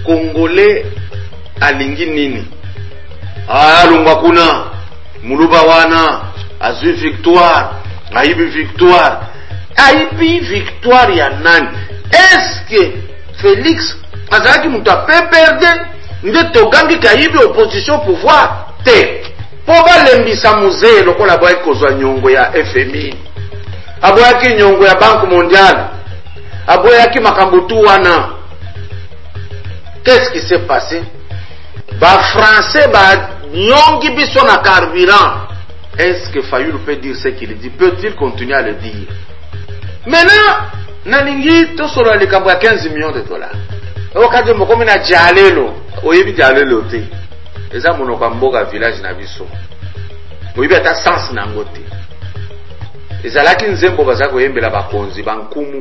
Congolais alingi nini? Alungwa kuna muluba wana azui victoire, aibi victoire. Aibi victoire ya nani? Est-ce que Félix azalaki mutu perdre nde tokangi kaibi opposition pouvoir te? Po balembisa musée lokola boye kozwa nyongo ya FMI, aboyaki nyongo ya Banque mondiale, aboyaki makambutu wana. Qu'est-ce qui s'est passé? Ba français ba nyongi biso na carburant. Est-ce que Fayulu peut dire ce qu'il dit? Peut-il continuer à le dire? Maintenant, nalingi to solo likambo ya 15 millions de dollars. Okati mokomi na jalelo, oyebi jalelo te. Eza monoko mboka village na biso. Oyebi ata sens na ngote. Ezalaki nzembo bazako yembela bakonzi bankumu.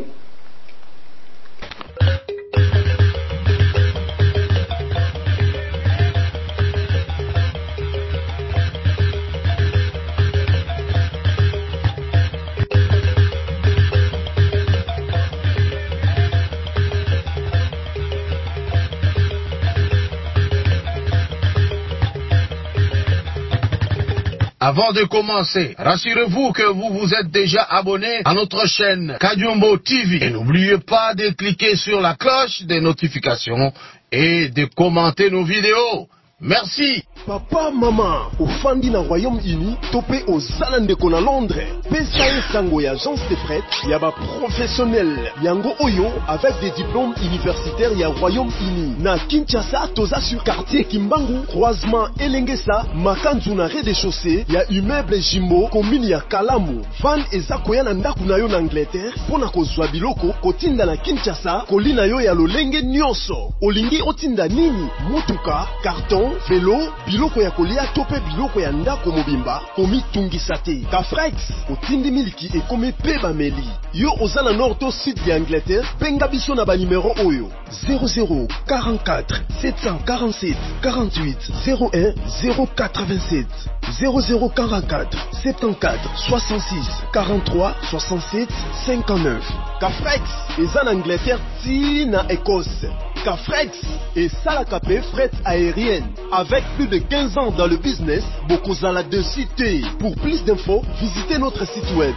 Avant de commencer, rassurez-vous que vous vous êtes déjà abonné à notre chaîne Kadiombo TV. Et n'oubliez pas de cliquer sur la cloche des notifications et de commenter nos vidéos. Merci. Papa, maman, au Fandi na Royaume-Uni, topé aux Zalandeko na Londres. PSAE Sango y agence de fret, yaba professionnel. Yango Oyo, avec des diplômes universitaires ya Royaume-Uni. Na Kinshasa, toza sur quartier Kimbangu, croisement Elengesa, Makanzu na rez-de-chaussée, ya immeuble Jimbo, commune ya Kalamu. Van eza koya na ndaku na yo na Angleterre, pona kozwa biloko, kotinda na Kinshasa, kolina yo ya lolenge nyonso. Olingi otinda nini? Mutuka, carton, vélo, biloko ya kolia tope biloko ya ndako mobimba komi tungisa te. Kafrex otindi miliki e komi peba meli. Yo ozala nord to sud ya Angleterre, benga biso na ba numéro oyo 00 44 747 48 01 087 00 44 74 66 43 67 59. Kafrex eza na Angleterre ti na Écosse. Kafrex et Salakapé fret aérienne. Avec plus de 15 ans dans le business, Bokozala de cité. Pour plus d'infos, visitez notre site web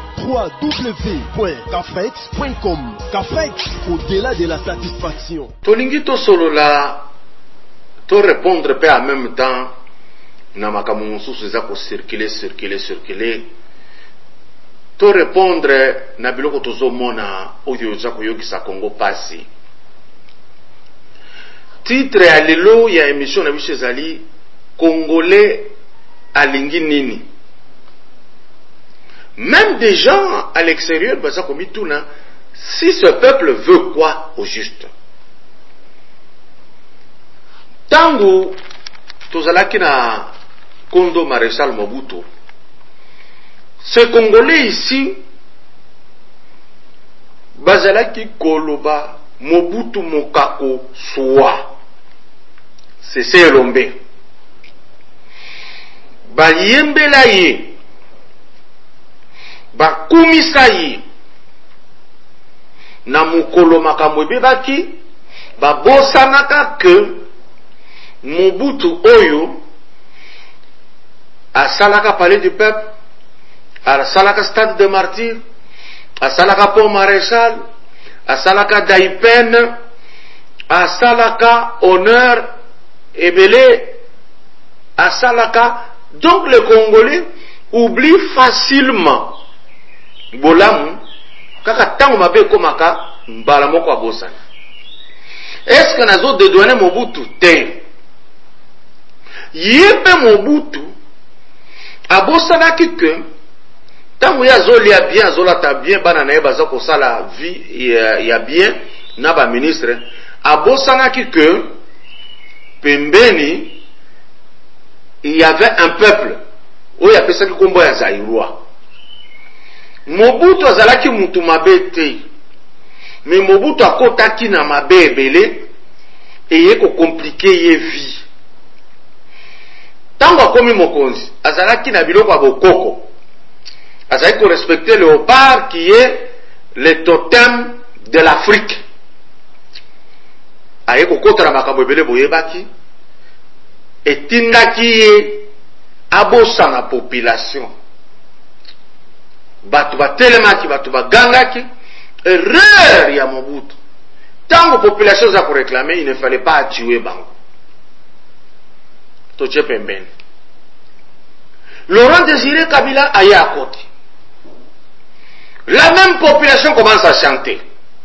www.kafrex.com. Kafrex, au-delà de la satisfaction. Tolingi to solo la to répondre pe en même temps na makamu mususu za ko circuler. To répondre na biloko tozo mona oyo za ko yokisa Congo pasi. Titre ya lelo ya émission na biso ezali Congolais alingi nini. Même des gens à l'extérieur baza komi tuna si ce peuple veut quoi au juste. Tangu tozalaki na Kondo Maréchal Mobutu, ces Congolais ici bazalaki koloba Mobutu mokako soa. C'est Selombe. Ba yembela ye. Ba kumisa ye. Na mukolo makambo ebebaki. Ba bosanaka ke Mobutu oyo asalaka palais du peuple, asalaka stade de martyrs, asalaka pont Maréchal, asalaka Daipen, asalaka honneur ebele, asalaka. Donc les Congolais oublient facilement bolamu kaka tango mabe komaka mbala moko abosana. Est-ce que nazo dédouaner Mobutu te? Yebe Mobutu abosana que tango ya zolia bien azolata bien bana na yeba za kosala vie ya bien na ba ministre abosana que pembeni il y avait un peuple où il y a pesaki kombo ya Zaïrois. Mobutu azalaki mutu mabe te, mais Mobutu akotaki na mabe ebele eye ko compliquer ye vie. Tango akomi mokonzi azalaki na biloko ya bokoko, azalaki ko respecter le léopard qui est le totem de l'Afrique. aye kokota na makambo ebele boyebaki etindaki ye abosa na population batu batelemaki batu bagangaki erreur ya Mobutu tango population za ko réclamer il ne fallait pas tuer bango toche pembeni Laurent Désiré Kabila aye à côté la même population commence à chanter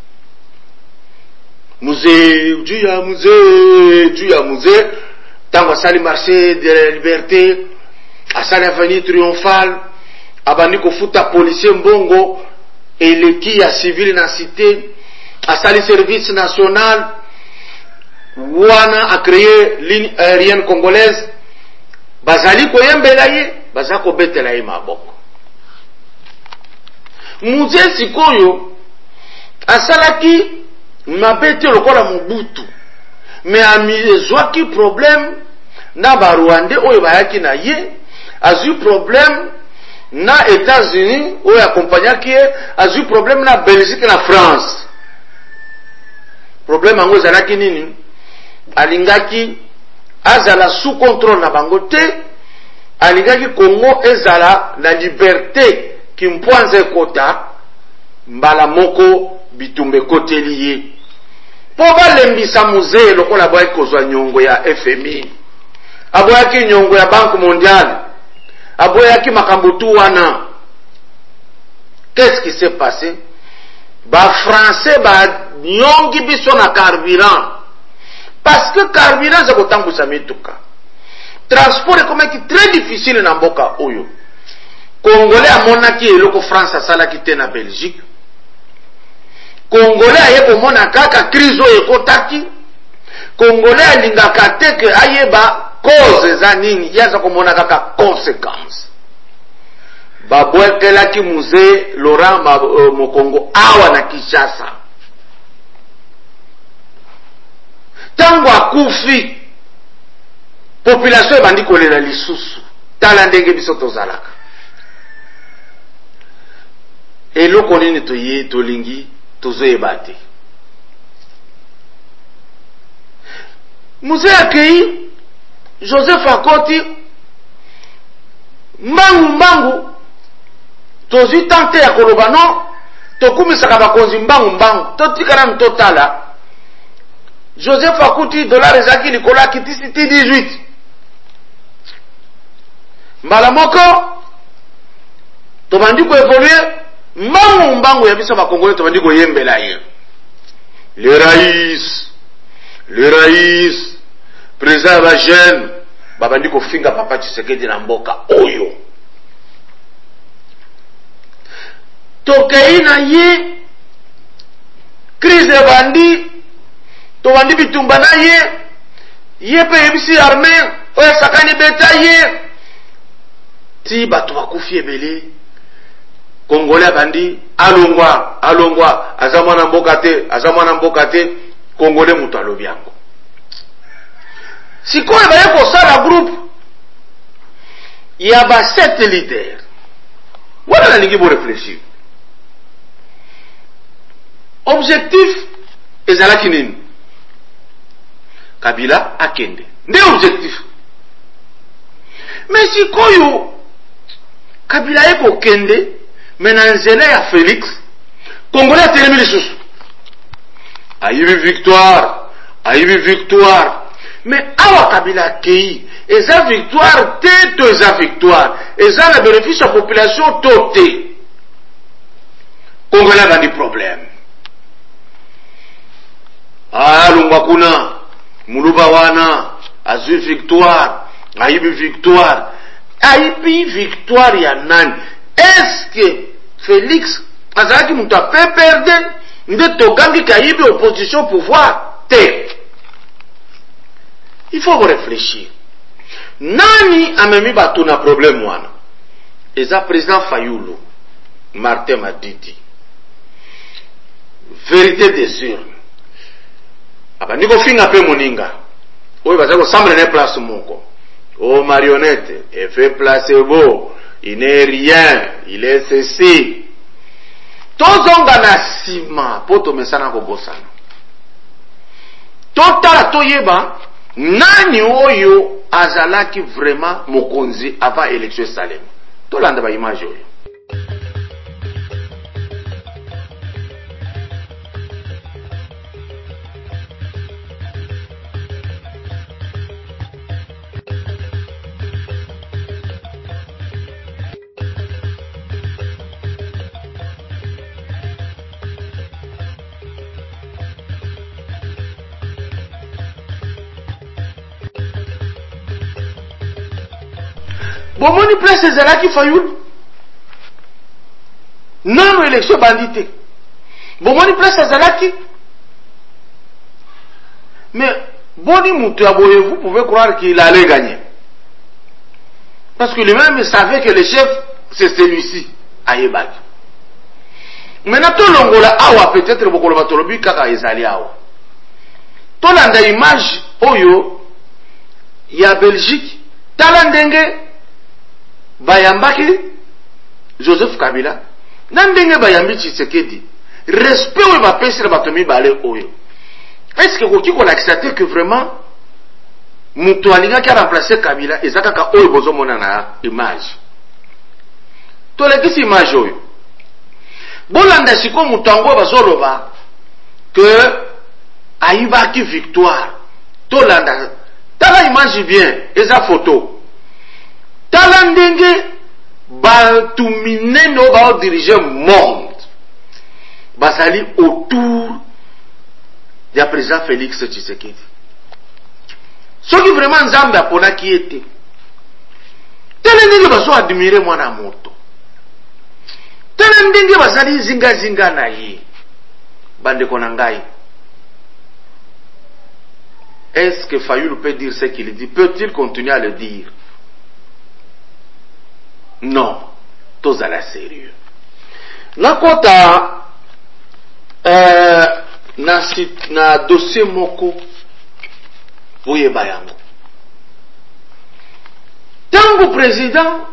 Musée, Dieu à musée, tango asali marché de la liberté, asali avenue triomphale, abandi kofuta policier mbongo, eleki ya civil na cité, asali service national, wana a créé ligne aérienne congolaise, bazali koyembela ye, bazako betela ye maboko. Musée sikoyo, asalaki mabete lokola Mobutu mais amizwaki problème na ba Rwandais oyo bayaki na ye azu problème na États-Unis oyo accompagnaki ye azu problème na Belgique na France problème ango ezalaki nini alingaki azala sous contrôle na bango te alingaki Congo ezala na liberté kimpwanze kota mbala moko bitumbe koteli ye po balembisa musée lokola boyaki kozwa nyongo ya FMI aboyaki nyongo ya Banque mondiale aboyaki makambo tu wana. Qu'est-ce qui s'est passé? Ba français ba nyongi biso na carburant parce que carburant za kotambusa mituka transport ekomaki très difficile na mboka oyo congolais amonaki eloko France asalaki te na Belgique Congolais aye komona kaka crise oyo ekotaki Congolais alingaka te ke ayeba cause za nini yaza komona kaka conséquence babwekelaki musée Laurent Mokongo awa na Kinshasa tango akufi population ebandi kolela lisusu tala ndenge biso tozalaka eloko nini toye tolingi tozoyeba te. Musée accueilli Joseph Akoti mbangu tozi tante ya koloba no tokumisaka bakonzi mbangu totikana mtotala Joseph Akoti dollar ezaki likola kitisiti 18 mbala moko tobandi ko évoluer mbangu ya biso bakongole tobandi ko yembela ye le rais président ba jeune babandi ko finga papa Tshisekedi na mboka oyo tokei na ye crise bandi tobandi bitumba na ye pe yebisi armée oyo sakani beta ye ti bato bakufi ebele Congolais bandi alongwa azamwana mboka te Congolais mutu alobi yango sikoyo baye kosala groupe ya ba 7 leaders wana nalingi bo réfléchir objectif ezalaki nini Kabila akende nde objectif mais sikoyo Kabila eko kende menanzela ya Félix Congolais atelemi lisusu ayibi victoire mais awa Kabila kei eza victoire te to eza victoire eza na bénéfice ya population to te Congolais bandi problème alungwa kuna muluba wana azui victoire ayibi victoire ya nani? Est-ce que Félix azalaki mutu ape perde nde tokangi kayibi opposition pouvoir te? Il faut réfléchir. Nani amemi bato na problème wana? Eza président Fayulu Martin Madidi. Vérité des urnes. Abandi ko finga pe moninga. Oyo bazako samble ne place moko. Oh marionnette, effet placebo, il n'est rien, il est ceci. Tozonga na sima poto mesana ko bosana. totala toyeba nani oyo azalaki vraiment mokonzi avant élection Salem. Tolanda ba image oyo. Bomoni place ezalaki Fayoul. Non élection bandité. Bomoni place ezalaki. Mais Boni Moutouaboye, vous pouvez croire qu'il allait gagner. Parce que lui-même savait que le chef c'est celui-ci, Ayebag. Maintenant tout l'ongola awa peut-être beaucoup le batolobi kaka ezali awa. Tout l'anda image oyo ya Belgique talandenge bayambaki Joseph Kabila nandenge bayambi Tshisekedi respect oyo bapesi na bato mibale oyo. Est-ce que koki kolakisa te que vraiment mutu alingaki remplacer Kabila ezakaka oyo bozomona na image tolekisi image oyo bolanda siko mutu ango bazoloba que ayibaki victoire tolanda tala image bien eza photo tala ndenge batu minene oyo bao diriger monde bazali autour ya président Félix Tshisekedi. Soki vraiment nzambe aponaki ete tele ndenge bazo admirer mwana moto tele ndenge bazali zinga na ye bandeko na ngai. Est-ce que Fayoul peut dire ce qu'il dit? Peut-il continuer à le dire? Non. Tous à la sérieux. Nakota na dossier moko boyeba yango. Tango président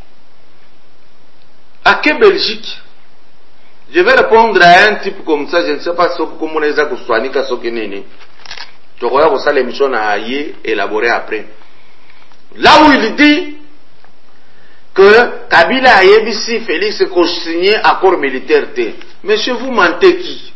à quelle Belgique? Je vais répondre à un type comme ça, je ne sais pas comment on les a soigné qu'à ce qu'il n'est. Tu vois que ça l'émission a élaboré après. Là où il dit que Kabila a yébisi Félix a signé accord militaire. Monsieur, vous mentez qui?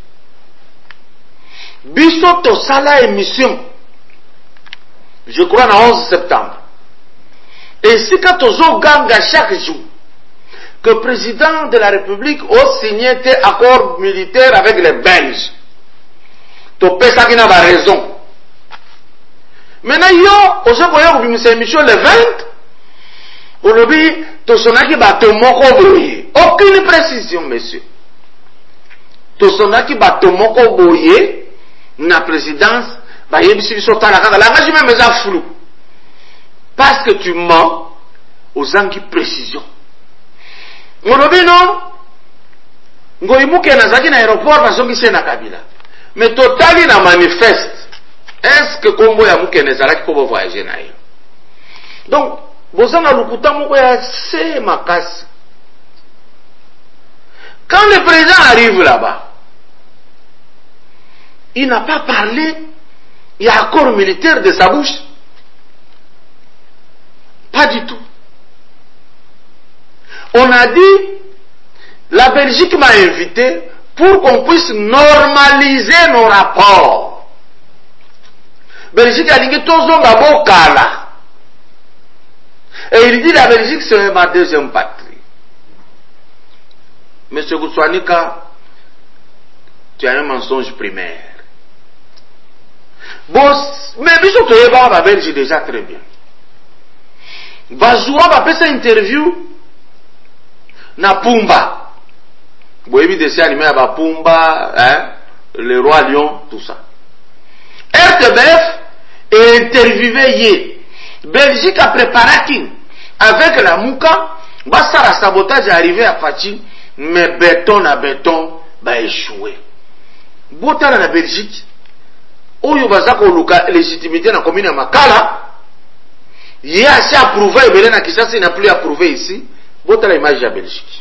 Biso to sala émission. Je crois le 11 septembre. Et si quand on ganga chaque jour que le président de la République a signé un accord militaire avec les Belges, tu peux ça qui n'a pas raison. Maintenant, yo, aujourd'hui, on a émission le 20, aujourd'hui, tu sonnes qui bateau moko boye. Aucune précision, monsieur. Tu sonnes qui bateau moko boye, na présidence, bah, y a des choses à la caga. La je même ça flou. Parce que tu mens aux gens qui précision. Aujourd'hui, non, ngoimuke na zaki na aéroport, parce que c'est na Kabila. Mais totali na manifeste. Est-ce que Kombo ya mukene zalaki ko voyager na yo? Donc, bozanga lukuta moko ya se makasi. Quand le président arrive là-bas, il n'a pas parlé, il y a accord militaire de sa bouche. Pas du tout. On a dit, la Belgique m'a invité pour qu'on puisse normaliser nos rapports. Belgique a dit tozonga bokala. Et il dit la Belgique c'est ma deuxième patrie. Monsieur Goussouanika, tu as un mensonge primaire. Bon, mais bisous tu la Belgique déjà très bien. Bazoua va faire cette interview na Pumba. Vous avez des animés à Pumba, hein, le roi lion, tout ça. RTBF est interviewé hier. Belgique a préparé qui avec la Mouka, basta la sabotage est arrivé à Fachi, mais béton à béton va échouer. Bota la Belgique, oyo bazako luka légitimité na commune ya Makala, il a assez approuvé et Belén à Kishasa il n'a plus approuvé ici. Bota la image de Belgique.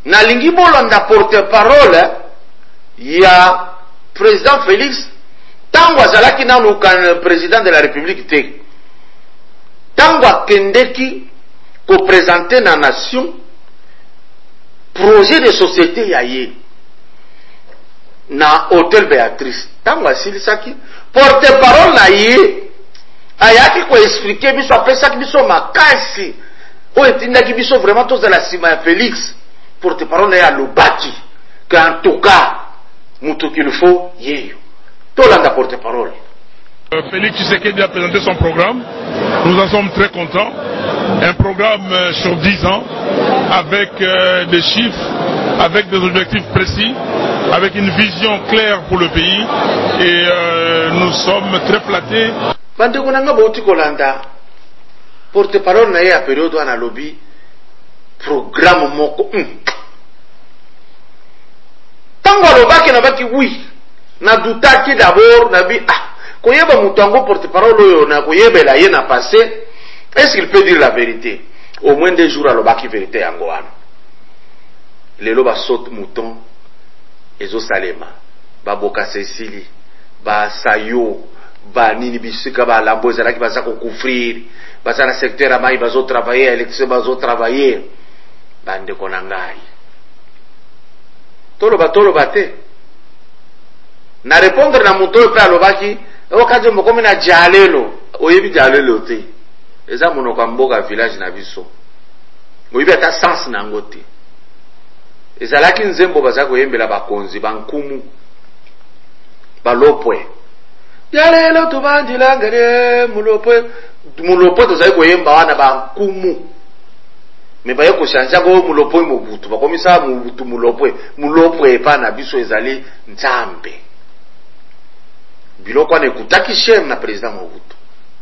nalingi bolanda porte-parole ya président Félix tango azalaki nanu président de la République te tango akendeki ko présenter na nation projet de société ya ye na Hôtel Béatrice. Tango asilisaki porte-parole na ye ayaki ko expliquer biso apesaki biso makasi o etindaki biso vraiment tozala sima ya Félix. Porte-parole ya lobaki que en tout cas mutu qu'il faut yeyo tolanda porte-parole. Félix Tshisekedi a présenté son programme. Nous en sommes très contents. Un programme sur 10 ans avec des chiffres, avec des objectifs précis, avec une vision claire pour le pays et nous sommes très flattés. Bandeko nanga bauti kolanda porte-parole na ye a période wana lobby programme moko tango alobaki na baki oui na dutaki d'abord na bi koyeba mutu ango porte-parole oyo na koyebela ye na passé. Est-ce qu'il peut dire la vérité? Au moins 2 jours alobaki vérité yango wana lelo ba saute mouton ezo salema ba boka Cécilie ba sayo ba nini bisika ba lambo ezalaki baza ko couvrir baza na secteur amai bazo travailler élection bazo travailler bande konangai toloba te na répondre na muto pe alobaki okaje mokomi na jalelo oyebi jalelo te eza monoko mboka village na biso oyebi ata sens na ngote ezalaki nzembo baza koyembela bakonzi bankumu balopwe jalelo tubandila ngere mulopwe tozali koyemba wana bankumu me baye koshanja ko mulopwe mobutu bakomisa mobutu mulopwe epa na biso ezali nzambe biloko wana ekutaki shem na président Mobutu.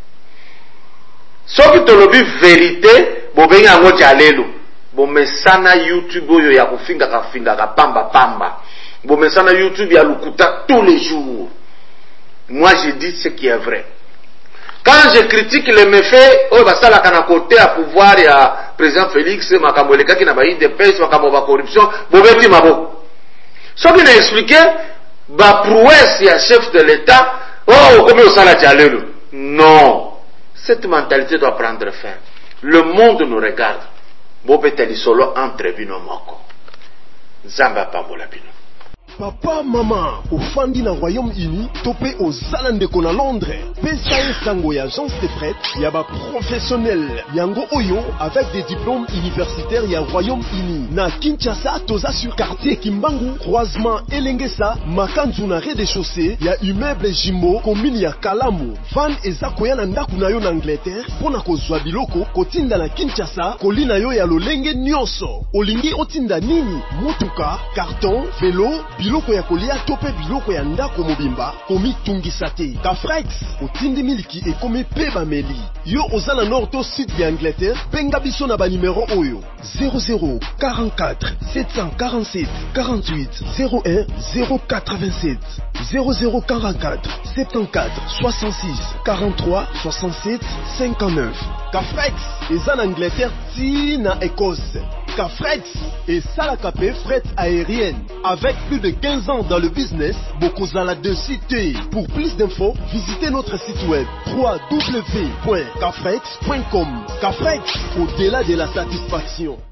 Soki tolobi vérité bobengi yango jalelo bomesana YouTube oyo ya kufinga pamba bomesana YouTube ya lukuta tous les jours. Moi je dis ce qui est vrai. Quand je critique les méfaits oyo basalaka na côté à pouvoir ya président Félix makambo elekaki na ba IDPS makambo ba corruption bobeti mabo. Soki na expliquer ba prouesse ya chef de l'État comme au sala jalelo. Non. Cette mentalité doit prendre fin. Le monde nous regarde. Bobeteli solo entre bino moko. Zamba pambola bino. Papa, maman, au Fandi na Royaume-Uni, topé aux Alandeko na Londres. PSAE Sango et agence de prêt, yaba professionnel. Yango Oyo, avec des diplômes universitaires ya Royaume-Uni. Na Kinshasa, toza sur quartier Kimbangu, croisement Elengesa, Makanzu na rez-de-chaussée, ya immeuble Jimbo, commune ya Kalamu. Van eza koya na ndaku na yo na Angleterre, pona kozwa biloko, kotinda na Kinshasa, kolina yo ya lolenge nyonso. Olingi otinda nini? Motuka, carton, vélo, biloko ya kolia tope biloko ya ndako mobimba komi tungisa te. Kafrex otindi miliki ekomi pe bameli. Yo ozala nord to sud ya Angleterre, benga biso na ba numéro oyo 00 44 747 48 01 087 00 44 74 66 43 67 59. Kafrex eza na Angleterre ti na Écosse. Kafrex et Salakapé fret aérienne. Avec plus de 15 ans dans le business, Bokozala de cité. Pour plus d'infos, visitez notre site web www.kafrex.com. Kafrex, au-delà de la satisfaction.